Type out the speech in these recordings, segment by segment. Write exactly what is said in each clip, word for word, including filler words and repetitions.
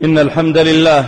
إن الحمد لله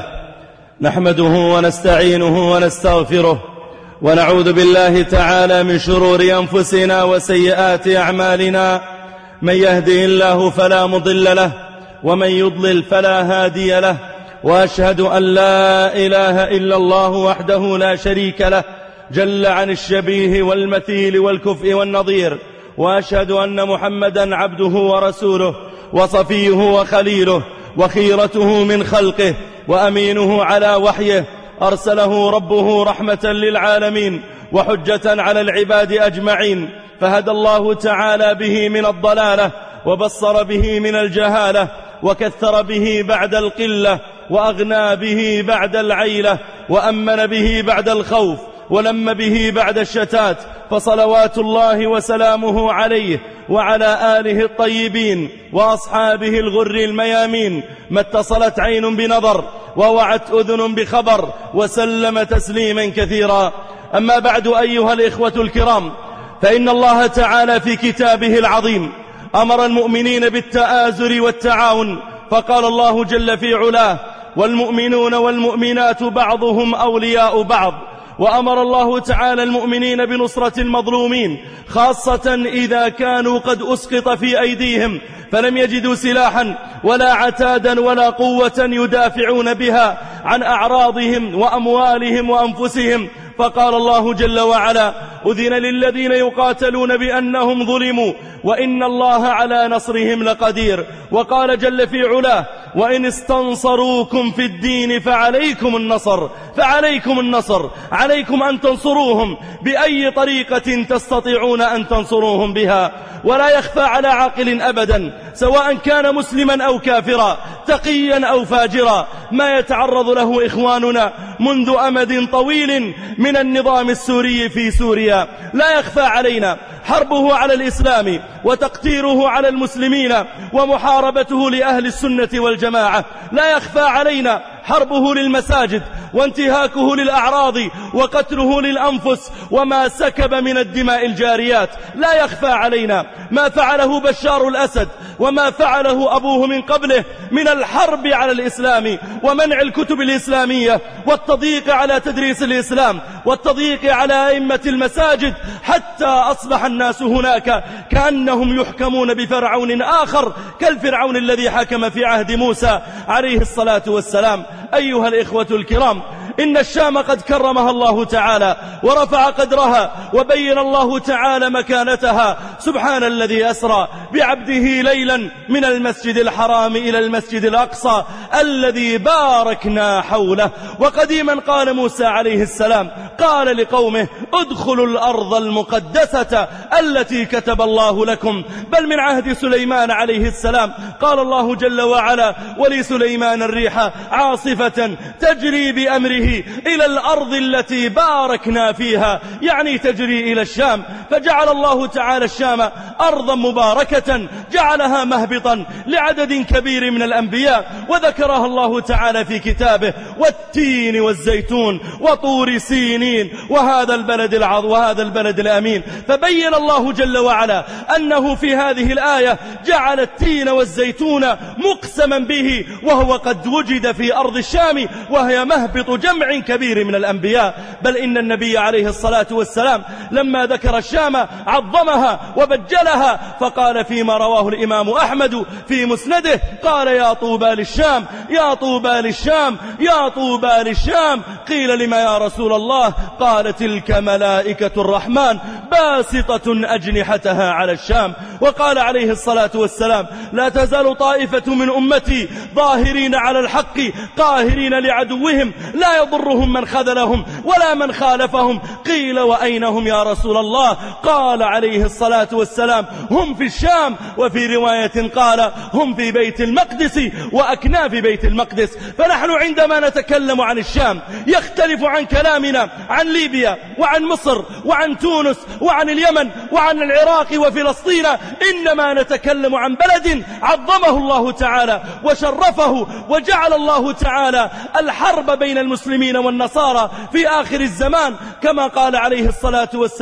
نحمده ونستعينه ونستغفره ونعوذ بالله تعالى من شرور أنفسنا وسيئات أعمالنا. من يهده الله فلا مضل له ومن يضلل فلا هادي له، وأشهد أن لا إله إلا الله وحده لا شريك له جل عن الشبيه والمثيل والكفء والنظير، وأشهد أن محمدا عبده ورسوله وصفيه وخليله وخيرته من خلقه وأمينه على وحيه، أرسله ربه رحمة للعالمين وحجة على العباد أجمعين، فهدى الله تعالى به من الضلالة وبصر به من الجهالة وكثر به بعد القلة وأغنى به بعد العيلة وأمن به بعد الخوف ولم به بعد الشتات، فصلوات الله وسلامه عليه وعلى آله الطيبين وأصحابه الغر الميامين، ما اتصلت عين بنظر ووعت أذن بخبر، وسلم تسليما كثيرا. أما بعد أيها الإخوة الكرام، فإن الله تعالى في كتابه العظيم أمر المؤمنين بالتآزر والتعاون، فقال الله جل في علاه: والمؤمنون والمؤمنات بعضهم أولياء بعض. وأمر الله تعالى المؤمنين بنصرة المظلومين، خاصة إذا كانوا قد أسقط في أيديهم فلم يجدوا سلاحا ولا عتادا ولا قوة يدافعون بها عن أعراضهم وأموالهم وأنفسهم، فقال الله جل وعلا: أذن للذين يقاتلون بأنهم ظلموا وإن الله على نصرهم لقدير. وقال جل في علاه: وإن استنصروكم في الدين فعليكم النصر فعليكم النصر عليكم أن تنصروهم بأي طريقة تستطيعون أن تنصروهم بها. ولا يخفى على عاقل أبدا، سواء كان مسلما أو كافرا، تقيا أو فاجرا، ما يتعرض له إخواننا منذ أمد طويل من النظام السوري في سوريا. لا يخفى علينا حربه على الإسلام وتقتيره على المسلمين ومحاربته لأهل السنة والجماعة. لا يخفى علينا حربه للمساجد وانتهاكه للأعراض وقتله للأنفس وما سكب من الدماء الجاريات. لا يخفى علينا ما فعله بشار الأسد وما فعله أبوه من قبله من الحرب على الإسلام ومنع الكتب الإسلامية والتضييق على تدريس الإسلام والتضييق على أئمة المساجد، حتى أصبح الناس هناك كأنهم يحكمون بفرعون آخر كالفرعون الذي حكم في عهد موسى عليه الصلاة والسلام. أيها الإخوة الكرام، إن الشام قد كرمها الله تعالى ورفع قدرها وبين الله تعالى مكانتها. سبحان الذي أسرى بعبده ليلا من المسجد الحرام إلى المسجد الأقصى الذي باركنا حوله. وقديما قال موسى عليه السلام قال لقومه: ادخلوا الأرض المقدسة التي كتب الله لكم. بل من عهد سليمان عليه السلام قال الله جل وعلا: ولسليمان الريح عاصفة تجري بأمره إلى الأرض التي باركنا فيها، يعني تجري إلى الشام. فجعل الله تعالى الشام أرضا مباركة، جعلها مهبطا لعدد كبير من الأنبياء، وذكرها الله تعالى في كتابه: والتين والزيتون وطور سينين وهذا البلد العظ وهذا البلد الأمين. فبين الله جل وعلا أنه في هذه الآية جعل التين والزيتون مقسما به، وهو قد وجد في أرض الشام وهي مهبط جمع كبير من الأنبياء. بل إن النبي عليه الصلاة والسلام لما ذكر الشام عظمها وبجلها، فقال فيما رواه الإمام أحمد في مسنده: قال: يا طوبى للشام يا طوبى للشام يا طوبى للشام. قيل: لما يا رسول الله؟ قال: تلك ملائكة الرحمن باسطة أجنحتها على الشام. وقال عليه الصلاة والسلام: لا تزال طائفة من أمتي ظاهرين على الحق قاهرين لعدوهم لا يضرهم من خذلهم ولا من خالفهم. قيل: وأين هم يا رسول الله؟ قال عليه الصلاة والسلام: هم في الشام. وفي رواية قال: هم في بيت المقدس وأكناف بيت المقدس. فنحن عندما نتكلم عن الشام يختلف عن كلامنا عن ليبيا وعن مصر وعن تونس وعن اليمن وعن العراق وفلسطين، إنما نتكلم عن بلد عظمه الله تعالى وشرفه، وجعل الله تعالى الحرب بين المسلمين والنصارى في آخر الزمان، كما قال عليه الصلاة والسلام: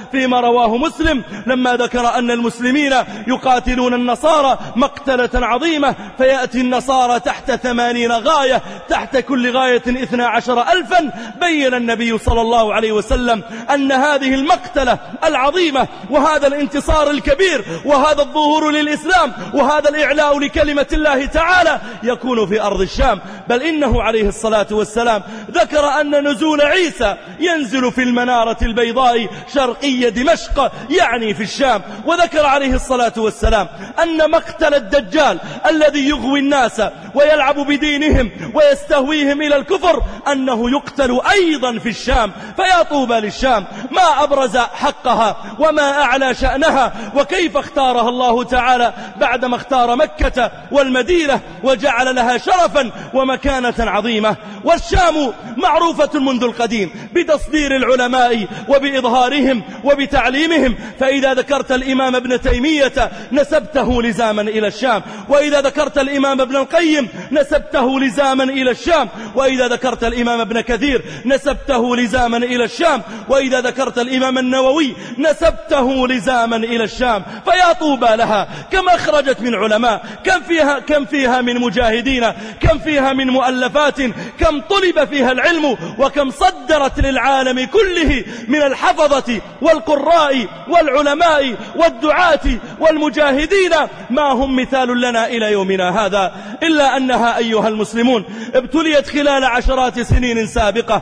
فيما رواه مسلم لما ذكر أن المسلمين يقاتلون النصارى مقتلة عظيمة، فيأتي النصارى تحت ثمانين غاية، تحت كل غاية اثنا عشر ألفا. بين النبي صلى الله عليه وسلم أن هذه المقتلة العظيمة وهذا الانتصار الكبير وهذا الظهور للإسلام وهذا الإعلاء لكلمة الله تعالى يكون في أرض الشام. بل إنه عليه الصلاة والسلام ذكر أن نزول عيسى ينزل في المنارة البيضاء شرقي دمشق، يعني في الشام. وذكر عليه الصلاة والسلام أن مقتل الدجال الذي يغوي الناس ويلعب بدينهم ويستهويهم إلى الكفر أنه يقتل أيضا في الشام. فيا طوبى للشام، ما أبرز حقها وما أعلى شأنها، وكيف اختارها الله تعالى بعدما اختار مكة والمدينة وجعل لها شرفا ومكانة عظيمة. والشام معروفة منذ القديم بتصدير العلماء وبإظهارهم وبتعليمهم. فإذا ذكرت الإمام ابن تيمية نسبته لزاما إلى الشام، وإذا ذكرت الإمام ابن القيم نسبته لزاما إلى الشام، وإذا ذكرت الإمام ابن كثير نسبته لزاما إلى الشام، وإذا ذكرت الإمام النووي نسبته لزاما إلى الشام. فيا طوبى لها، كم أخرجت من علماء، كم فيها, كم فيها من مجاهدين، كم فيها من مؤلفات، كم طلب فيها العلم، وكم صدرت للعالم كله من الحفظة والقراء والعلماء والدعاة والمجاهدين ما هم مثال لنا إلى يومنا هذا. إلا أنها أيها المسلمون ابتليت خلال عشرات سنين سابقة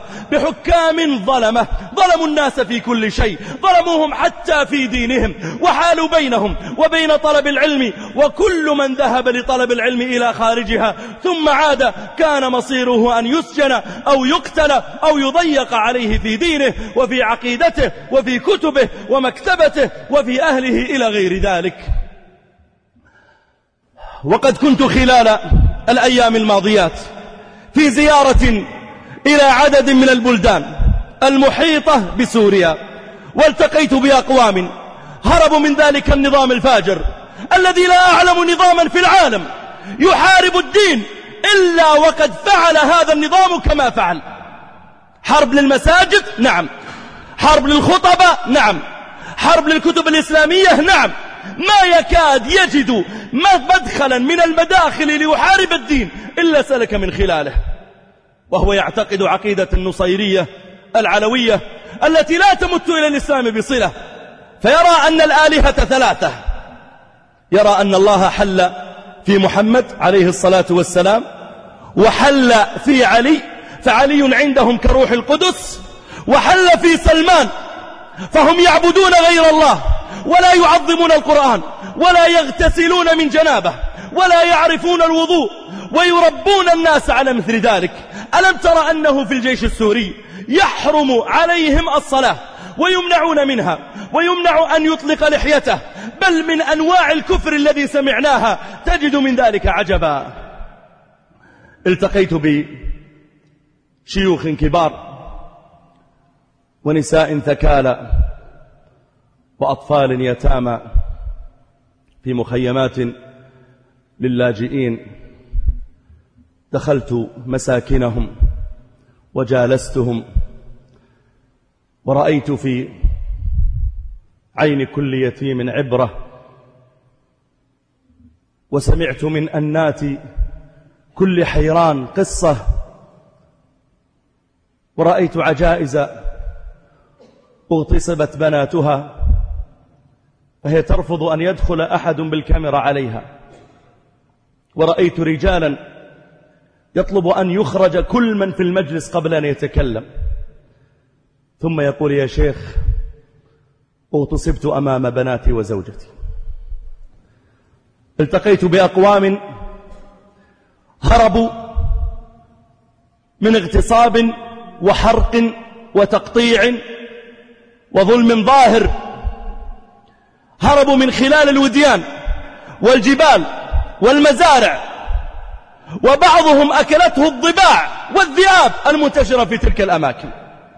بحكام ظلمة، ظلموا الناس في كل شيء، ظلموهم حتى في دينهم، وحالوا بينهم وبين طلب العلم، وكل من ذهب لطلب العلم إلى خارجها ثم عاد كان مصيره أن يسجن أو يقتل أو يضيق عليه في دينه وفي عقيدته وفي كتبه ومكتبته وفي أهله إلى غير ذلك. وقد كنت خلال الأيام الماضيات في زيارة إلى عدد من البلدان المحيطة بسوريا، والتقيت بأقوام هربوا من ذلك النظام الفاجر الذي لا أعلم نظاما في العالم يحارب الدين إلا وقد فعل هذا النظام كما فعل. حرب للمساجد، نعم. حرب للخطبة، نعم. حرب للكتب الإسلامية، نعم. ما يكاد يجد مدخلا من المداخل ليحارب الدين إلا سلك من خلاله. وهو يعتقد عقيدة النصيرية العلوية التي لا تمت إلى الإسلام بصلة، فيرى أن الآلهة ثلاثة، يرى أن الله حل في محمد عليه الصلاة والسلام، وحل في علي فعلي عندهم كروح القدس، وحل في سلمان فهم يعبدون غير الله ولا يعظمون القرآن ولا يغتسلون من جنابه ولا يعرفون الوضوء ويربون الناس على مثل ذلك. ألم ترى أنه في الجيش السوري يحرم عليهم الصلاة ويمنعون منها، ويمنع أن يطلق لحيته، بل من أنواع الكفر الذي سمعناها تجد من ذلك عجبا. التقيت بشيوخ كبار ونساء ثكالى وأطفال يتامى في مخيمات للاجئين. دخلت مساكنهم وجالستهم، ورأيت في عين كل يتيم عبرة، وسمعت من أنات كل حيران قصة، ورأيت عجائز اغتصبت بناتها فهي ترفض أن يدخل أحد بالكاميرا عليها، ورأيت رجالا يطلب أن يخرج كل من في المجلس قبل أن يتكلم، ثم يقول: يا شيخ، اغتصبت أمام بناتي وزوجتي. التقيت بأقوام هربوا من اغتصاب وحرق وتقطيع وظلم ظاهر، هربوا من خلال الوديان والجبال والمزارع، وبعضهم أكلته الضباع والذئاب المنتشرة في تلك الأماكن.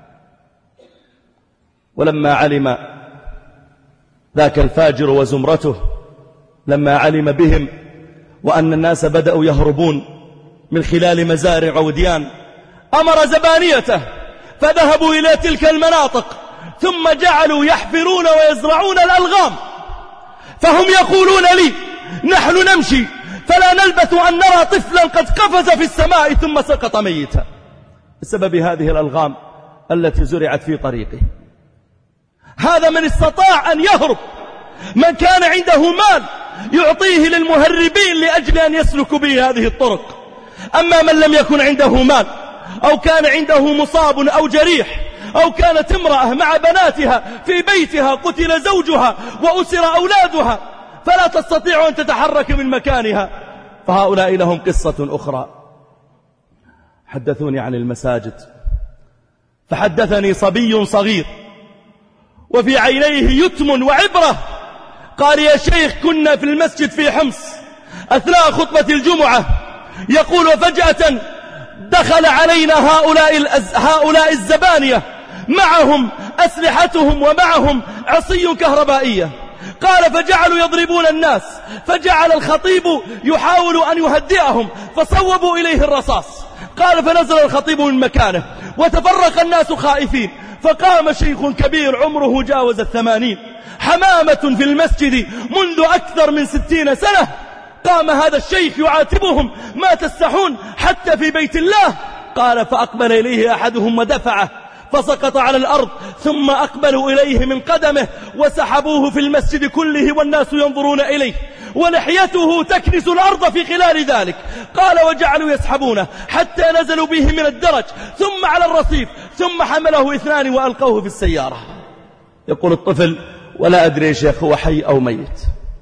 ولما علم ذاك الفاجر وزمرته، لما علم بهم وأن الناس بدأوا يهربون من خلال مزارع وديان، أمر زبانيته فذهبوا إلى تلك المناطق ثم جعلوا يحفرون ويزرعون الألغام، فهم يقولون لي نحن نمشي فلا نلبث أن نرى طفلا قد قفز في السماء ثم سقط ميتا بسبب هذه الألغام التي زرعت في طريقه. هذا من استطاع أن يهرب. من كان عنده مال يعطيه للمهربين لأجل أن يسلكوا به هذه الطرق. أما من لم يكن عنده مال أو كان عنده مصاب أو جريح أو كانت امرأة مع بناتها في بيتها قتل زوجها وأسر أولادها فلا تستطيع أن تتحرك من مكانها، فهؤلاء لهم قصة أخرى. حدثوني عن المساجد، فحدثني صبي صغير وفي عينيه يتم وعبرة، قال يا شيخ كنا في المسجد في حمص أثناء خطبة الجمعة، يقول وفجأة دخل علينا هؤلاء, الأز... هؤلاء الزبانية معهم أسلحتهم ومعهم عصي كهربائية، قال فجعلوا يضربون الناس، فجعل الخطيب يحاول أن يهدئهم فصوبوا إليه الرصاص، قال فنزل الخطيب من مكانه وتفرق الناس خائفين، فقام شيخ كبير عمره جاوز الثمانين حمامة في المسجد منذ أكثر من ستين سنة، قام هذا الشيخ يعاتبهم ما تستحون حتى في بيت الله، قال فأقبل إليه أحدهم ودفعه فسقط على الأرض، ثم أقبلوا إليه من قدمه وسحبوه في المسجد كله والناس ينظرون إليه ولحيته تكنس الأرض في خلال ذلك، قال وجعلوا يسحبونه حتى نزلوا به من الدرج ثم على الرصيف، ثم حمله اثنان وألقوه في السيارة. يقول الطفل ولا أدري شيخ هو حي أو ميت.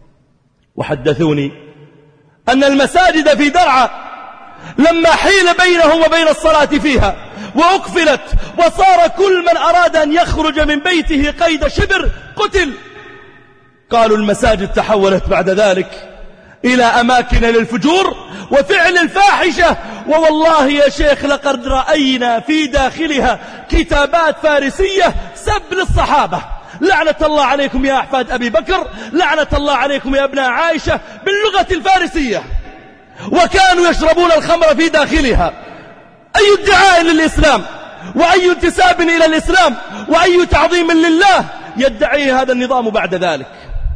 وحدثوني أن المساجد في درعا لما حيل بينهم وبين الصلاة فيها وأقفلت وصار كل من أراد أن يخرج من بيته قيد شبر قتل، قالوا المساجد تحولت بعد ذلك إلى أماكن للفجور وفعل الفاحشة. ووالله يا شيخ لقد رأينا في داخلها كتابات فارسية سب للصحابة، لعنة الله عليكم يا أحفاد أبي بكر، لعنة الله عليكم يا ابناء عائشة، باللغة الفارسية، وكانوا يشربون الخمر في داخلها. أي ادعاء للإسلام وأي انتساب إلى الإسلام وأي تعظيم لله يدعيه هذا النظام بعد ذلك.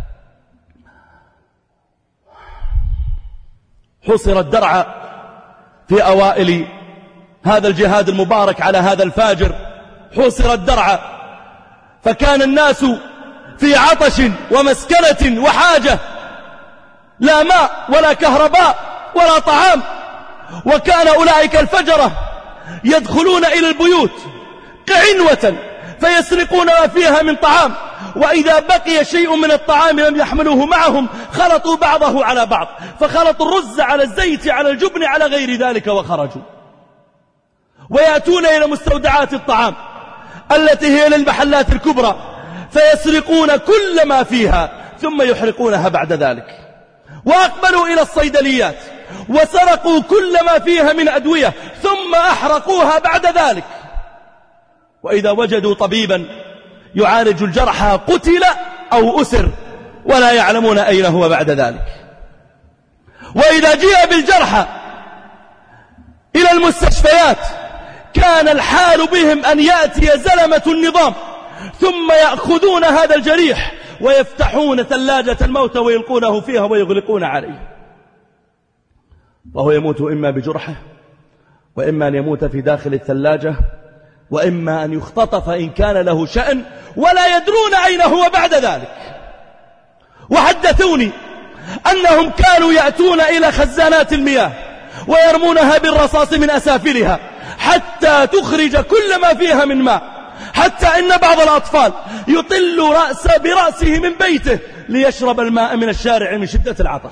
حصرت درعا في أوائل هذا الجهاد المبارك على هذا الفاجر، حصرت درعا، فكان الناس في عطش ومسكنة وحاجة، لا ماء ولا كهرباء ولا طعام، وكان أولئك الفجرة يدخلون إلى البيوت كعنوة فيسرقون ما فيها من طعام، وإذا بقي شيء من الطعام لم يحملوه معهم خلطوا بعضه على بعض، فخلطوا الرز على الزيت على الجبن على غير ذلك وخرجوا، ويأتون إلى مستودعات الطعام التي هي للمحلات الكبرى فيسرقون كل ما فيها ثم يحرقونها بعد ذلك. وأقبلوا إلى الصيدليات وسرقوا كل ما فيها من أدوية ثم أحرقوها بعد ذلك. وإذا وجدوا طبيبا يعالج الجرحى قتل أو أسر ولا يعلمون أين هو بعد ذلك. وإذا جاء بالجرحى إلى المستشفيات كان الحال بهم أن يأتي زلمة النظام ثم يأخذون هذا الجريح ويفتحون ثلاجة الموت ويلقونه فيها ويغلقون عليه، وهو يموت إما بجرحه وإما أن يموت في داخل الثلاجة وإما أن يختطف إن كان له شأن ولا يدرون أين هو بعد ذلك. وحدثوني أنهم كانوا يأتون إلى خزانات المياه ويرمونها بالرصاص من أسافلها حتى تخرج كل ما فيها من ماء، حتى إن بعض الأطفال يطل رأس برأسه من بيته ليشرب الماء من الشارع من شدة العطش.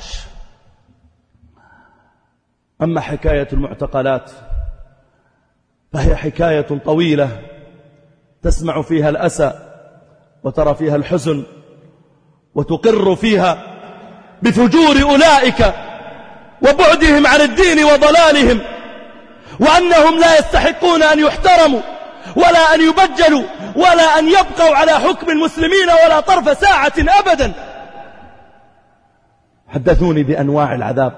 أما حكاية المعتقلات فهي حكاية طويلة تسمع فيها الأسى وترى فيها الحزن وتقر فيها بفجور أولئك وبعدهم عن الدين وضلالهم، وأنهم لا يستحقون أن يحترموا ولا أن يبجلوا ولا أن يبقوا على حكم المسلمين ولا طرف ساعة أبدا. حدثوني بأنواع العذاب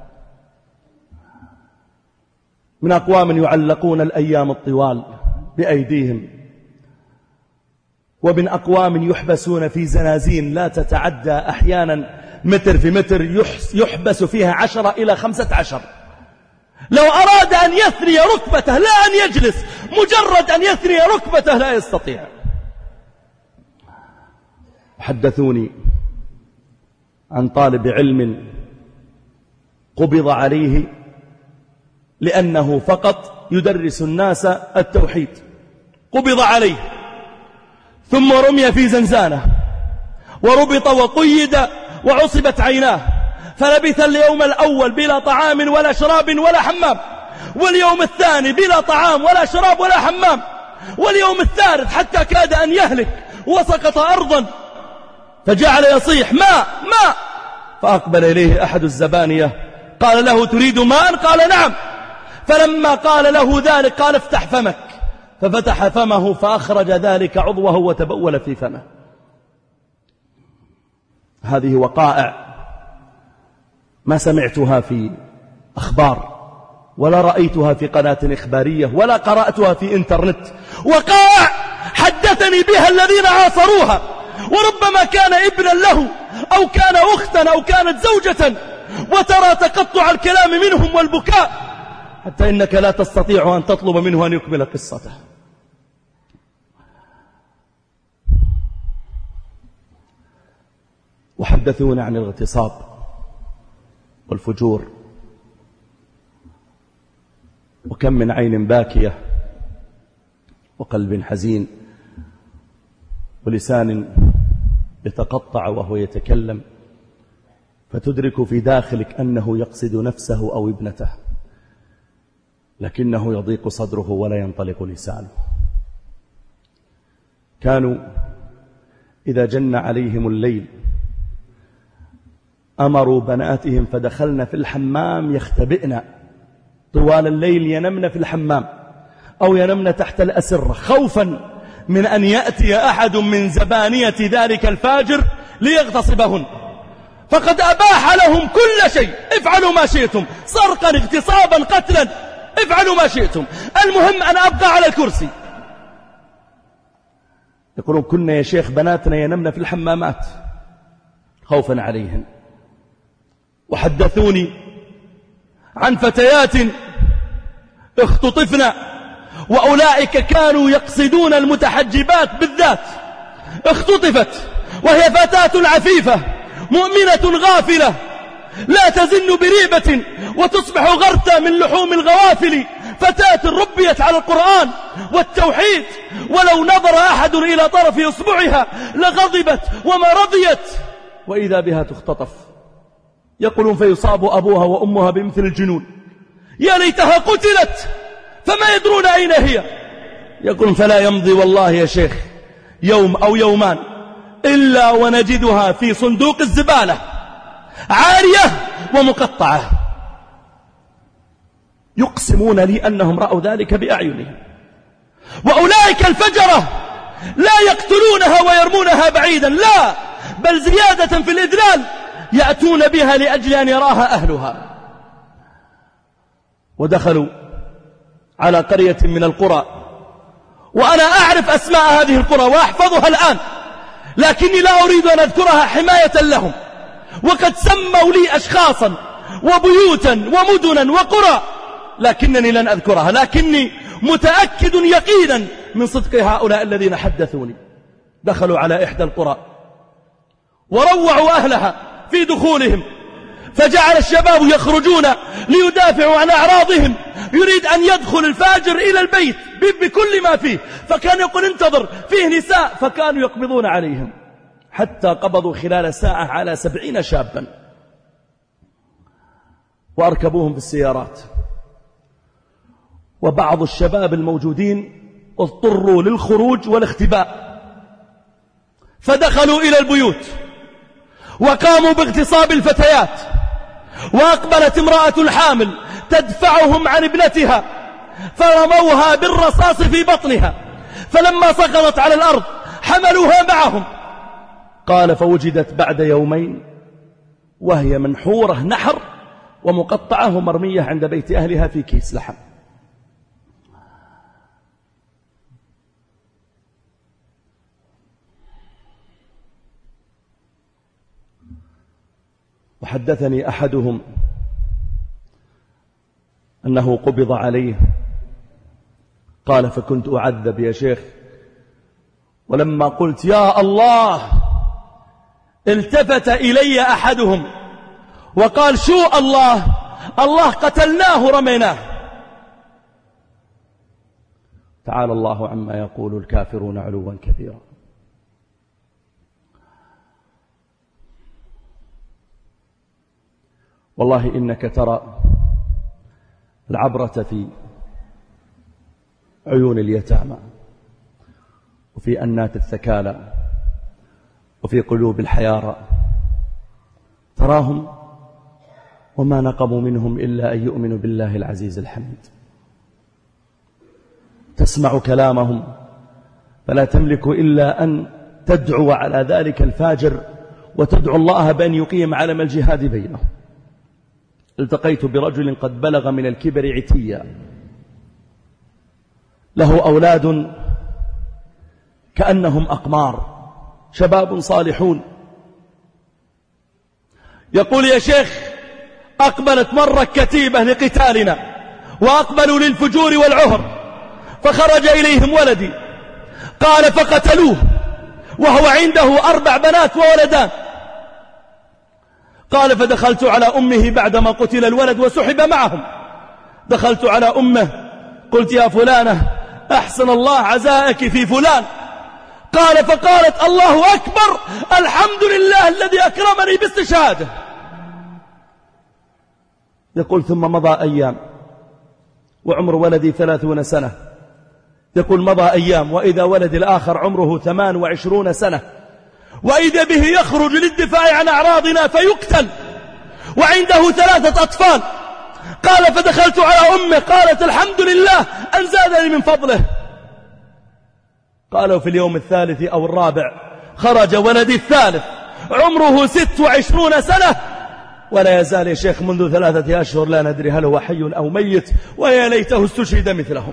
من أقوام يعلقون الأيام الطوال بأيديهم ومن أقوام يحبسون في زنازين لا تتعدى أحيانا متر في متر، يحبس فيها عشرة إلى خمسة عشر. لو أراد أن يثني ركبته لا أن يجلس، مجرد أن يثني ركبته لا يستطيع. حدثوني عن طالب علم قبض عليه لأنه فقط يدرس الناس التوحيد، قبض عليه ثم رمي في زنزانة وربط وقيد وعصبت عيناه، فلبث اليوم الأول بلا طعام ولا شراب ولا حمام، واليوم الثاني بلا طعام ولا شراب ولا حمام، واليوم الثالث حتى كاد أن يهلك وسقط أرضا، فجعل يصيح ماء ماء. فأقبل إليه أحد الزبانية قال له تريد ماء؟ قال نعم. فلما قال له ذلك قال افتح فمك، ففتح فمه فأخرج ذلك عضوه وتبول في فمه. هذه وقائع ما سمعتها في أخبار ولا رأيتها في قناة إخبارية ولا قرأتها في إنترنت، وقائع حدثني بها الذين عاصروها، وربما كان ابنا له أو كان أختا أو كانت زوجة، وترى تقطع الكلام منهم والبكاء حتى إنك لا تستطيع أن تطلب منه أن يكمل قصته. وحدثونا عن الاغتصاب والفجور، وكم من عين باكية وقلب حزين ولسان يتقطع وهو يتكلم، فتدرك في داخلك أنه يقصد نفسه أو ابنته، لكنه يضيق صدره ولا ينطلق لسانه. كانوا إذا جن عليهم الليل أمروا بناتهم فدخلن في الحمام يختبئن طوال الليل، ينمن في الحمام أو ينمن تحت الأسرة خوفا من أن يأتي أحد من زبانية ذلك الفاجر ليغتصبهن، فقد أباح لهم كل شيء، افعلوا ما شئتم، سرقا اغتصابا قتلا، افعلوا ما شئتم، المهم أن أبقى على الكرسي. يقولون كنا يا شيخ بناتنا ينمن في الحمامات خوفا عليهن. وحدثوني عن فتيات اختطفن، وأولئك كانوا يقصدون المتحجبات بالذات، اختطفت وهي فتاة عفيفة مؤمنة غافلة لا تزن بريبة وتصبح غرتا من لحوم الغوافل، فتاة ربيت على القرآن والتوحيد، ولو نظر أحد إلى طرف إصبعها لغضبت وما رضيت، وإذا بها تختطف. يقولون فيصاب أبوها وأمها بمثل الجنون، يا ليتها قتلت فما يدرون أين هي. يقولون فلا يمضي والله يا شيخ يوم أو يومان إلا ونجدها في صندوق الزبالة عارية ومقطعة. يقسمون لي أنهم رأوا ذلك بأعينهم. وأولئك الفجرة لا يقتلونها ويرمونها بعيدا، لا، بل زيادة في الإدلال يأتون بها لأجل أن يراها أهلها. ودخلوا على قرية من القرى، وأنا أعرف أسماء هذه القرى وأحفظها الآن، لكني لا أريد أن أذكرها حماية لهم، وقد سموا لي أشخاصا وبيوتا ومدنا وقرى، لكنني لن أذكرها، لكني متأكد يقينا من صدق هؤلاء الذين حدثوني. دخلوا على إحدى القرى وروعوا أهلها في دخولهم، فجعل الشباب يخرجون ليدافعوا عن أعراضهم، يريد أن يدخل الفاجر إلى البيت بكل ما فيه، فكان يقول انتظر فيه نساء، فكانوا يقبضون عليهم حتى قبضوا خلال ساعة على سبعين شابا وأركبوهم في السيارات. وبعض الشباب الموجودين اضطروا للخروج والاختباء، فدخلوا إلى البيوت وقاموا باغتصاب الفتيات، وأقبلت امرأة الحامل تدفعهم عن ابنتها فرموها بالرصاص في بطنها، فلما سقطت على الأرض حملوها معهم. قال فوجدت بعد يومين وهي منحورة نحر ومقطعة ومرمية عند بيت أهلها في كيس لحم. وحدثني أحدهم أنه قبض عليه، قال فكنت أعذب يا شيخ، ولما قلت يا الله التفت إلي أحدهم وقال شو الله الله قتلناه رميناه. تعالى الله عما يقول الكافرون علوا كبيرا. والله إنك ترى العبرة في عيون اليتامى وفي أنات الثكالى وفي قلوب الحيارى، تراهم وما نقموا منهم إلا أن يؤمنوا بالله العزيز الحميد. تسمع كلامهم فلا تملك إلا أن تدعو على ذلك الفاجر وتدعو الله بأن يقيم علم الجهاد بينهم. التقيت برجل قد بلغ من الكبر عتيا، له أولاد كأنهم أقمار، شباب صالحون. يقول يا شيخ أقبلت مرة كتيبة لقتالنا وأقبلوا للفجور والعهر، فخرج إليهم ولدي، قال فقتلوه وهو عنده أربع بنات وولدان. قال فدخلت على أمه بعدما قتل الولد وسحب معهم، دخلت على أمه قلت يا فلانة أحسن الله عزاءك في فلان. قال فقالت الله أكبر الحمد لله الذي أكرمني باستشهاده. يقول ثم مضى أيام وعمر ولدي ثلاثون سنة، يقول مضى أيام وإذا ولد الآخر عمره ثمان وعشرون سنة، وإذا به يخرج للدفاع عن أعراضنا فيقتل وعنده ثلاثة أطفال. قال فدخلت على أمه قالت الحمد لله أن زادني من فضله. قالوا في اليوم الثالث أو الرابع خرج ولدي الثالث عمره ست وعشرون سنة، ولا يزال يا شيخ منذ ثلاثة أشهر لا ندري هل هو حي أو ميت، ويا ليته استشهد مثلهم.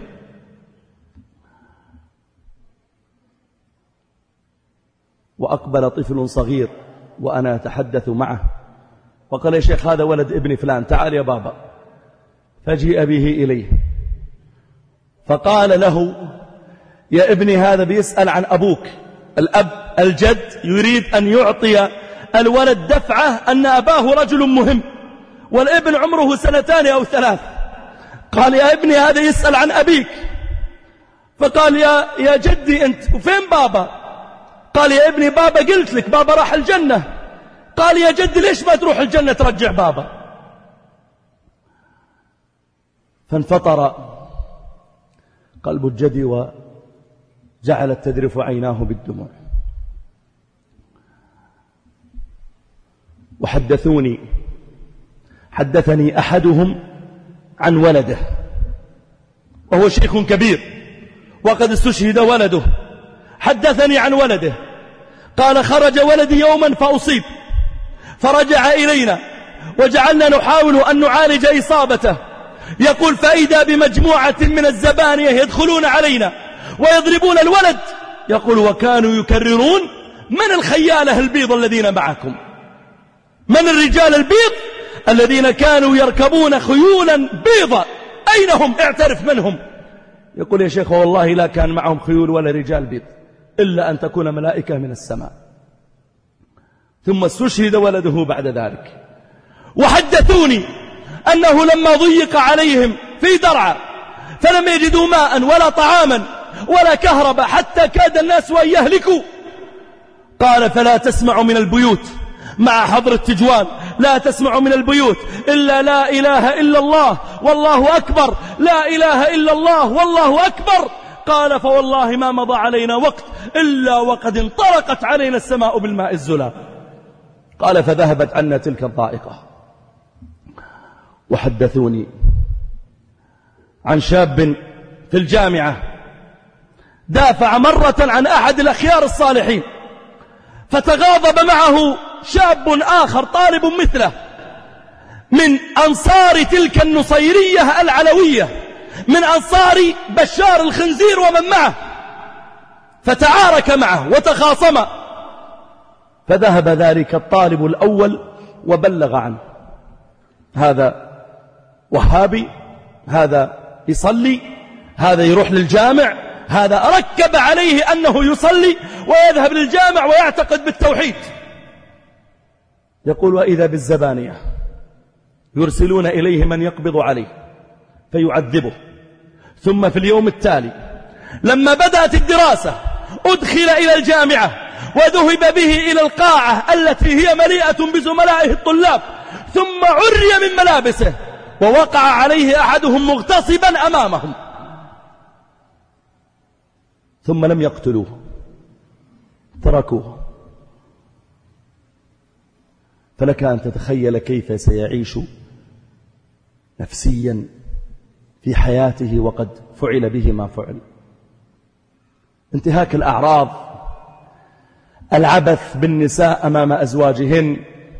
وأقبل طفل صغير وأنا أتحدث معه وقال يا شيخ هذا ولد ابن فلان، تعال يا بابا. فجيء به إليه فقال له يا ابني هذا بيسأل عن أبوك. الأب الجد يريد أن يعطي الولد دفعة أن أباه رجل مهم، والابن عمره سنتان أو ثلاث. قال يا ابني هذا يسأل عن أبيك. فقال يا, يا جدي أنت وفين بابا؟ قال يا ابني بابا قلت لك بابا راح الجنة. قال يا جدي ليش ما تروح الجنة ترجع بابا؟ فانفطر قلب الجدي وجعلت تذرف عيناه بالدموع. وحدثوني حدثني أحدهم عن ولده وهو شيخ كبير وقد استشهد ولده. حدثني عن ولده قال خرج ولدي يوما فأصيب، فرجع إلينا وجعلنا نحاول أن نعالج إصابته. يقول فإذا بمجموعة من الزبانية يدخلون علينا ويضربون الولد. يقول وكانوا يكررون من الخيالة البيض الذين معكم، من الرجال البيض الذين كانوا يركبون خيولا بيضا، أين هم؟ اعترف منهم. يقول يا شيخ والله لا كان معهم خيول ولا رجال بيض إلا أن تكون ملائكة من السماء. ثم استشهد ولده بعد ذلك. وحدثوني أنه لما ضيق عليهم في درعا فلم يجدوا ماء ولا طعاما ولا كهرباء حتى كاد الناس أن يهلكوا. قال فلا تسمع من البيوت مع حضر التجوال، لا تسمع من البيوت إلا لا إله إلا الله والله أكبر، لا إله إلا الله والله أكبر. قال فوالله ما مضى علينا وقت إلا وقد انطلقت علينا السماء بالماء الزلال. قال فذهبت عنا تلك الضائقة. وحدثوني عن شاب في الجامعة دافع مرة عن أحد الأخيار الصالحين، فتغاضب معه شاب آخر طالب مثله من أنصار تلك النصيرية العلوية، من أنصار بشار الخنزير ومن معه، فتعارك معه وتخاصم. فذهب ذلك الطالب الأول وبلغ عنه. هذا وهابي، هذا يصلي، هذا يروح للجامع، هذا ركب عليه أنه يصلي ويذهب للجامع ويعتقد بالتوحيد. يقول وإذا بالزبانية يرسلون إليه من يقبض عليه فيعذبه. ثم في اليوم التالي لما بدأت الدراسة أدخل إلى الجامعة وذهب به إلى القاعة التي هي مليئة بزملائه الطلاب، ثم عري من ملابسه ووقع عليه أحدهم مغتصبا أمامهم، ثم لم يقتلوه، تركوه. فلك أن تتخيل كيف سيعيش نفسيا في حياته وقد فعل به ما فعل. انتهاك الأعراض، العبث بالنساء أمام أزواجهن،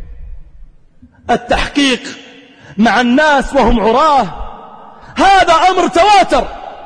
التحقيق مع الناس وهم عراه، هذا أمر تواتر.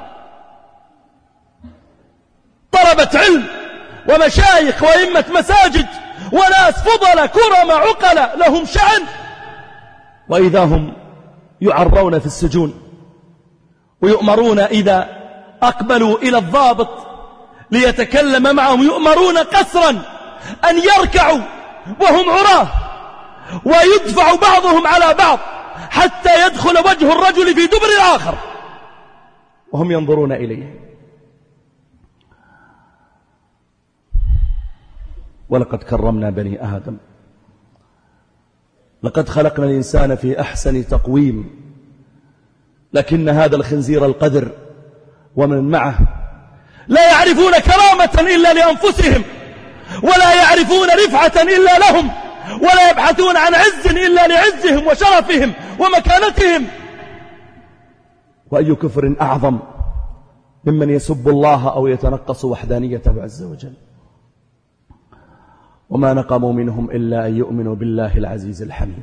طلبة علم ومشايخ وإمة مساجد وناس فضل كرم عقل لهم شأن، وإذا هم يعرون في السجون ويؤمرون إذا أقبلوا إلى الضابط ليتكلم معهم يؤمرون قسرا أن يركعوا وهم عراه، ويدفع بعضهم على بعض حتى يدخل وجه الرجل في دبر الآخر وهم ينظرون إليه. ولقد كرمنا بني آدم، لقد خلقنا الإنسان في أحسن تقويم، لكن هذا الخنزير القذر ومن معه لا يعرفون كرامة إلا لأنفسهم، ولا يعرفون رفعة إلا لهم، ولا يبحثون عن عز إلا لعزهم وشرفهم ومكانتهم. وأي كفر أعظم ممن يسب الله أو يتنقص وحدانيته عز وجل. وما نقموا منهم إلا أن يؤمنوا بالله العزيز الحميد.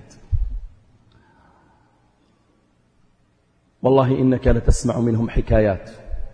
والله إنك لتسمع منهم حكايات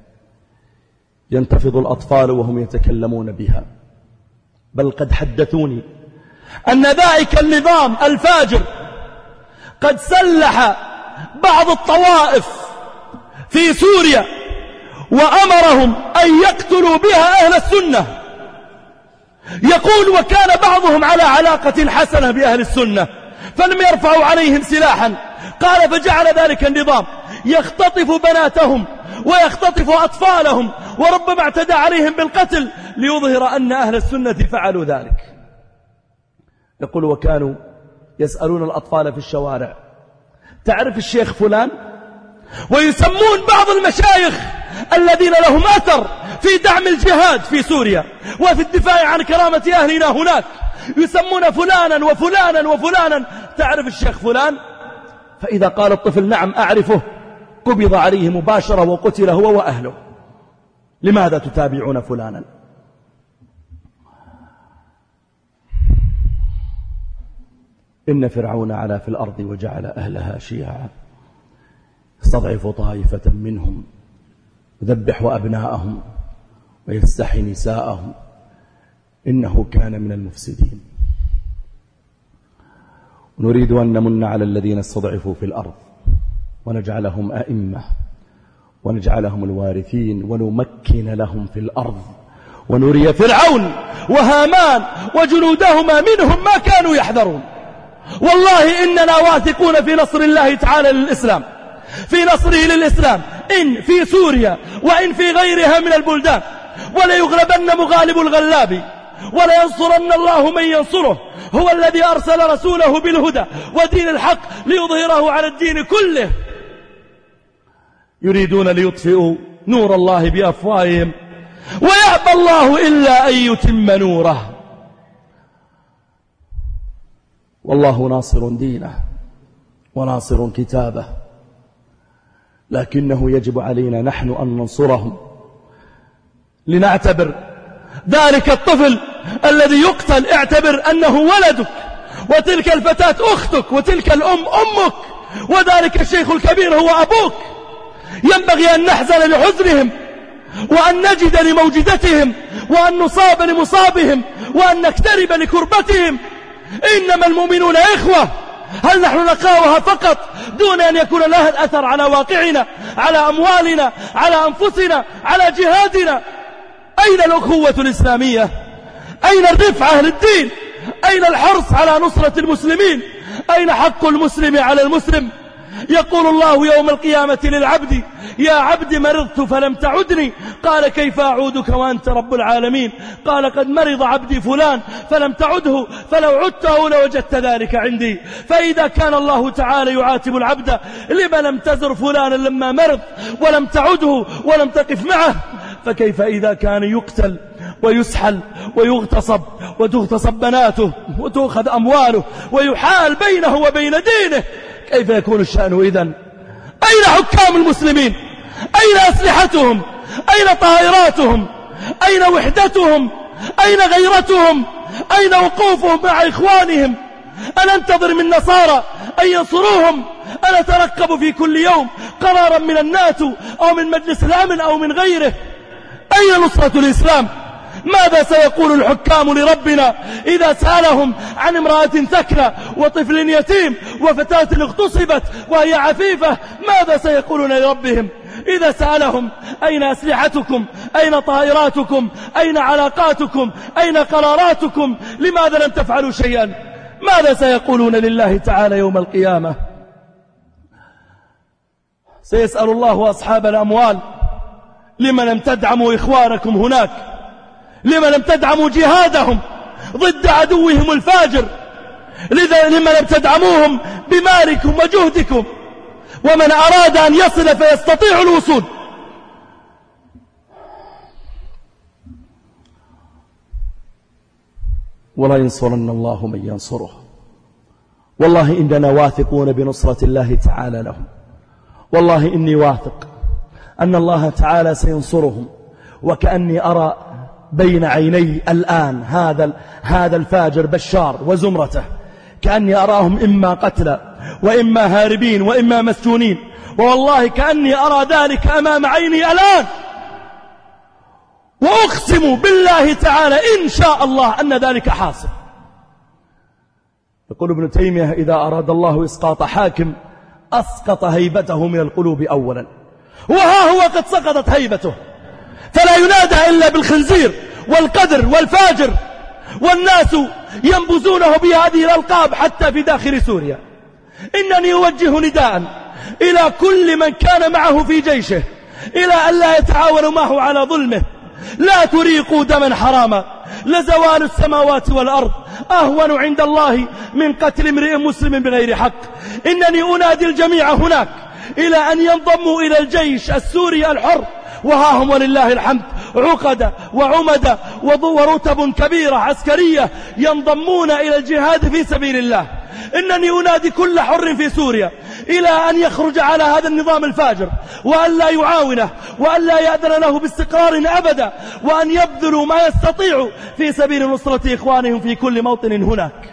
ينتفض الأطفال وهم يتكلمون بها، بل قد حدثوني أن ذلك النظام الفاجر قد سلح بعض الطوائف في سوريا وأمرهم أن يقتلوا بها أهل السنة. يقول وكان بعضهم على علاقة حسنة بأهل السنة فلم يرفعوا عليهم سلاحا. قال فجعل ذلك النظام يختطف بناتهم ويختطف أطفالهم، وربما اعتدى عليهم بالقتل ليظهر أن أهل السنة فعلوا ذلك. يقول وكانوا يسألون الأطفال في الشوارع تعرف الشيخ فلان؟ ويسمون بعض المشايخ الذين لهم أثر في دعم الجهاد في سوريا وفي الدفاع عن كرامة أهلنا هناك، يسمون فلانا وفلانا وفلانا تعرف الشيخ فلان؟ فإذا قال الطفل نعم أعرفه قبض عليه مباشرة وقتل هو وأهله. لماذا تتابعون فلانا؟ إن فرعون علا في الأرض وجعل أهلها شيعا يستضعف طائفة منهم يذبح أبناءهم ويستحي نساءهم إنه كان من المفسدين. ونريد أن نمن على الذين استضعفوا في الأرض ونجعلهم أئمة ونجعلهم الوارثين ونمكن لهم في الأرض ونري فرعون وهامان وجنودهما منهم ما كانوا يحذرون. والله إننا واثقون في نصر الله تعالى للإسلام، في نصره للإسلام إن في سوريا وإن في غيرها من البلدان، ولا يغلبن مغالب الغلاب ولا ينصرن الله من ينصره. هو الذي أرسل رسوله بالهدى ودين الحق ليظهره على الدين كله. يريدون ليطفئوا نور الله بأفواههم ويأبى الله إلا أن يتم نوره. والله ناصر دينه وناصر كتابه، لكنه يجب علينا نحن أن ننصرهم. لنعتبر ذلك الطفل الذي يقتل اعتبر أنه ولدك، وتلك الفتاة أختك، وتلك الأم أمك، وذلك الشيخ الكبير هو أبوك. ينبغي أن نحزن لحزنهم وأن نجد لموجدتهم وأن نصاب لمصابهم وأن نكترب لكربتهم. إنما المؤمنون إخوة. هل نحن نقاوها فقط دون أن يكون لها الأثر على واقعنا، على أموالنا، على أنفسنا، على جهادنا؟ أين الأخوة الإسلامية؟ أين الرفعة للدين؟ أين الحرص على نصرة المسلمين؟ أين حق المسلم على المسلم؟ يقول الله يوم القيامة للعبد: يا عبد مرضت فلم تعدني، قال كيف أعودك وأنت رب العالمين؟ قال قد مرض عبدي فلان فلم تعده، فلو عدته لوجدت ذلك عندي. فإذا كان الله تعالى يعاتب العبد: لما لم تزر فلانا لما مرض ولم تعده ولم تقف معه؟ فكيف إذا كان يقتل ويسحل ويغتصب وتغتصب بناته وتأخذ أمواله ويحال بينه وبين دينه؟ كيف يكون الشأن إذن؟ أين حكام المسلمين؟ أين أسلحتهم؟ أين طائراتهم؟ أين وحدتهم؟ أين غيرتهم؟ أين وقوفهم مع إخوانهم؟ أنا أنتظر من نصارى أن ينصروهم؟ أنا أترقب في كل يوم قرارا من الناتو أو من مجلس الأمن أو من غيره. أين نصرة الإسلام؟ ماذا سيقول الحكام لربنا إذا سألهم عن امرأة ثكلى وطفل يتيم وفتاة اغتصبت وهي عفيفة؟ ماذا سيقولون لربهم إذا سألهم أين أسلحتكم؟ أين طائراتكم؟ أين علاقاتكم؟ أين قراراتكم؟ لماذا لم تفعلوا شيئا؟ ماذا سيقولون لله تعالى يوم القيامة؟ سيسأل الله أصحاب الأموال: لما لم تدعموا إخوانكم هناك؟ لما لم تدعموا جهادهم ضد عدوهم الفاجر؟ لذا لما لم تدعموهم بمالكم وجهدكم؟ ومن أراد أن يصل فيستطيع الوصول. ولا ينصرن الله من ينصره. والله إننا واثقون بنصرة الله تعالى لهم. والله إني واثق أن الله تعالى سينصرهم. وكأني أرى بين عيني الآن هذا هذا الفاجر بشار وزمرته، كأني أراهم إما قتلى وإما هاربين وإما مسجونين. والله كأني أرى ذلك أمام عيني الآن. وأقسم بالله تعالى إن شاء الله أن ذلك حاصل. يقول ابن تيمية: إذا أراد الله إسقاط حاكم أسقط هيبته من القلوب أولا. وها هو قد سقطت هيبته، فلا ينادى إلا بالخنزير والقدر والفاجر، والناس ينبذونه بهذه الألقاب حتى في داخل سوريا. إنني أوجه نداء إلى كل من كان معه في جيشه إلى أن لا يتعاونوا معه على ظلمه. لا تريقوا دما حراما، لزوال السماوات والأرض أهون عند الله من قتل امرئ مسلم بغير حق. إنني أنادي الجميع هناك إلى أن ينضموا إلى الجيش السوري الحر، وها هم ولله الحمد عقد وعمد ورتب كبيرة عسكرية ينضمون إلى الجهاد في سبيل الله. إنني أنادي كل حر في سوريا إلى أن يخرج على هذا النظام الفاجر، وأن لا يعاونه، وأن لا يأذن له باستقرار أبدا، وأن يبذلوا ما يستطيعوا في سبيل نصرة إخوانهم في كل موطن هناك.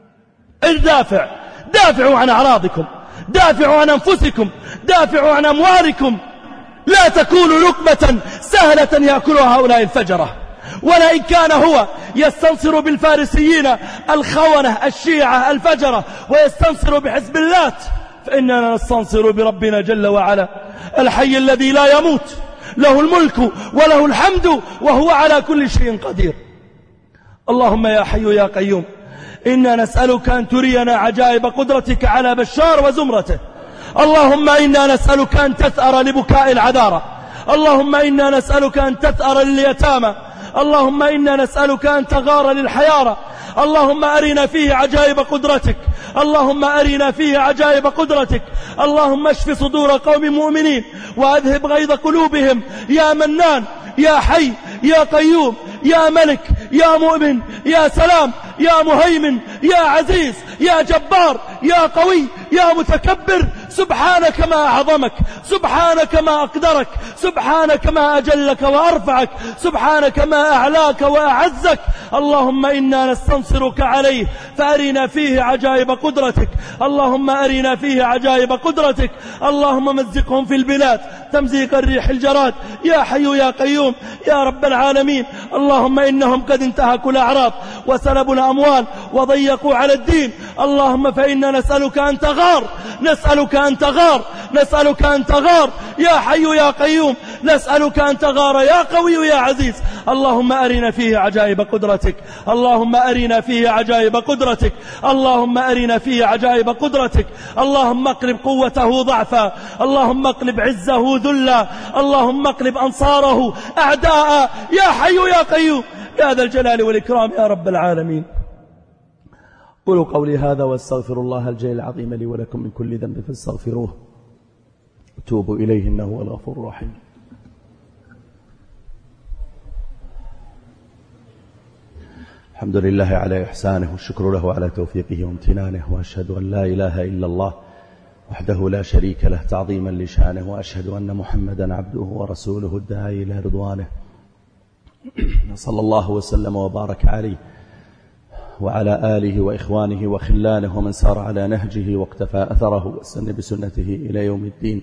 الدافع دافعوا عن أعراضكم، دافعوا عن أنفسكم، دافعوا عن أموالكم. لا تكونوا لقمة سهلة يأكلها هؤلاء الفجرة. ولئن كان هو يستنصر بالفارسيين الخونة الشيعة الفجرة ويستنصر بحزب اللات، فإننا نستنصر بربنا جل وعلا الحي الذي لا يموت، له الملك وله الحمد وهو على كل شيء قدير. اللهم يا حي يا قيوم، إنا نسألك أن ترينا عجائب قدرتك على بشار وزمرته. اللهم إنا نسألك أن تثأر لبكاء العذارى. اللهم إنا نسألك أن تثأر لليتامى. اللهم إنا نسألك أن تغار للحيارى. اللهم أرنا فيه عجائب قدرتك. اللهم أرنا فيه عجائب قدرتك. اللهم اشف صدور قوم مؤمنين وأذهب غيظ قلوبهم. يا منان، يا حي، يا قيوم، يا ملك، يا مؤمن، يا سلام، يا مهيمن، يا عزيز، يا جبار، يا قوي، يا متكبر. سبحانك ما أعظمك، سبحانك ما أقدرك، سبحانك ما أجلك وأرفعك، سبحانك ما أعلاك وأعزك. اللهم إنا نستنصرك عليه فأرنا فيه عجائب قدرتك، اللهم أرنا فيه عجائب قدرتك. اللهم مزقهم في البلاد تمزيق الريح الجراد يا حي يا قيوم يا رب العالمين. اللهم إنهم قد انتهكوا الأعراض وسلبوا الأموال وضيقوا على الدين. اللهم فإنا نسألك أن تغار، نسألك أن تغار، نسألك أن تغار يا حي يا قيوم، نسألك أن تغار يا قوي يا عزيز. اللهم أرنا فيه عجائب قدرتك، اللهم أرنا فيه عجائب قدرتك، اللهم أرنا فيه عجائب قدرتك. اللهم اقلب قوته ضعفا، اللهم اقلب عزه ذلا، اللهم اقلب أنصاره أعداء يا حي يا قيوم يا ذا الجلال والإكرام يا رب العالمين. قولوا قولي هذا واستغفر الله الجليل العظيم لي ولكم من كل ذنب فاستغفروه وتوبوا إليه إنه هو الغفور الرحيم. الحمد لله على إحسانه والشكر له على توفيقه وامتنانه، وأشهد أن لا إله إلا الله وحده لا شريك له تعظيما لشانه، وأشهد أن محمدا عبده ورسوله الداعي إلى رضوانه صلى الله وسلم وبارك عليه وعلى آله وإخوانه وخلانه ومن سار على نهجه واقتفى أثره واستنى بسنته إلى يوم الدين.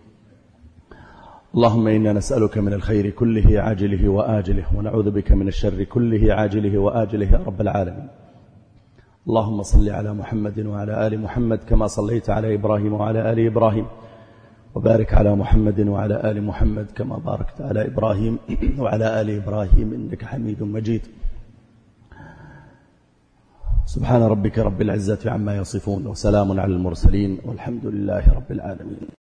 اللهم إنا نسألك من الخير كله عاجله وآجله، ونعوذ بك من الشر كله عاجله وآجله يا رب العالمين. اللهم صل على محمد وعلى آل محمد كما صليت على إبراهيم وعلى آل إبراهيم، وبارك على محمد وعلى آل محمد كما باركت على إبراهيم وعلى آل إبراهيم إنك حميد مجيد. سبحان ربك رب العزة عما يصفون وسلام على المرسلين والحمد لله رب العالمين.